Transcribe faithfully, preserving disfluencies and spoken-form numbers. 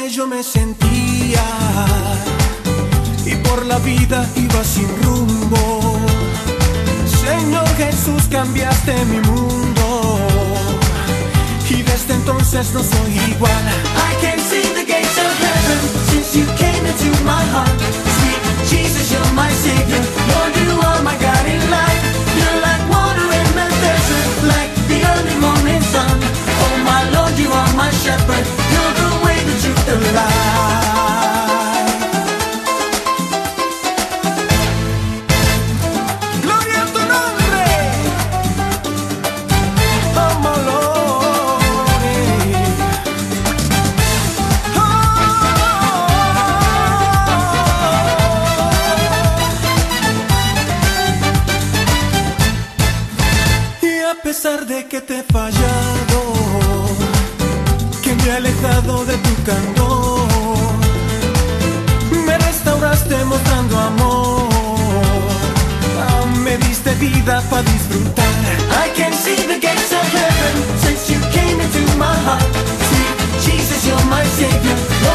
yo me sentía y por la vida iba sin rumbo. Señor Jesús, cambiaste mi mundo y desde entonces no soy igual. I can see the gates of heaven since you came into my heart. Sweet Jesus, you're my Savior. Lord, you are my guiding light. You're like water in the desert, like the early morning sun. Oh my Lord, you are my shepherd. You're the way, the truth, the light. Gloria a tu nombre, oh my Lord. Oh. Y a pesar de que te he fallado, que me he alejado de tu candor, me restauraste mostrando amor. Ah, me diste vida para disfrutar. I can see the gates of heaven since you came into my heart. Sweet Jesus, you're my Savior.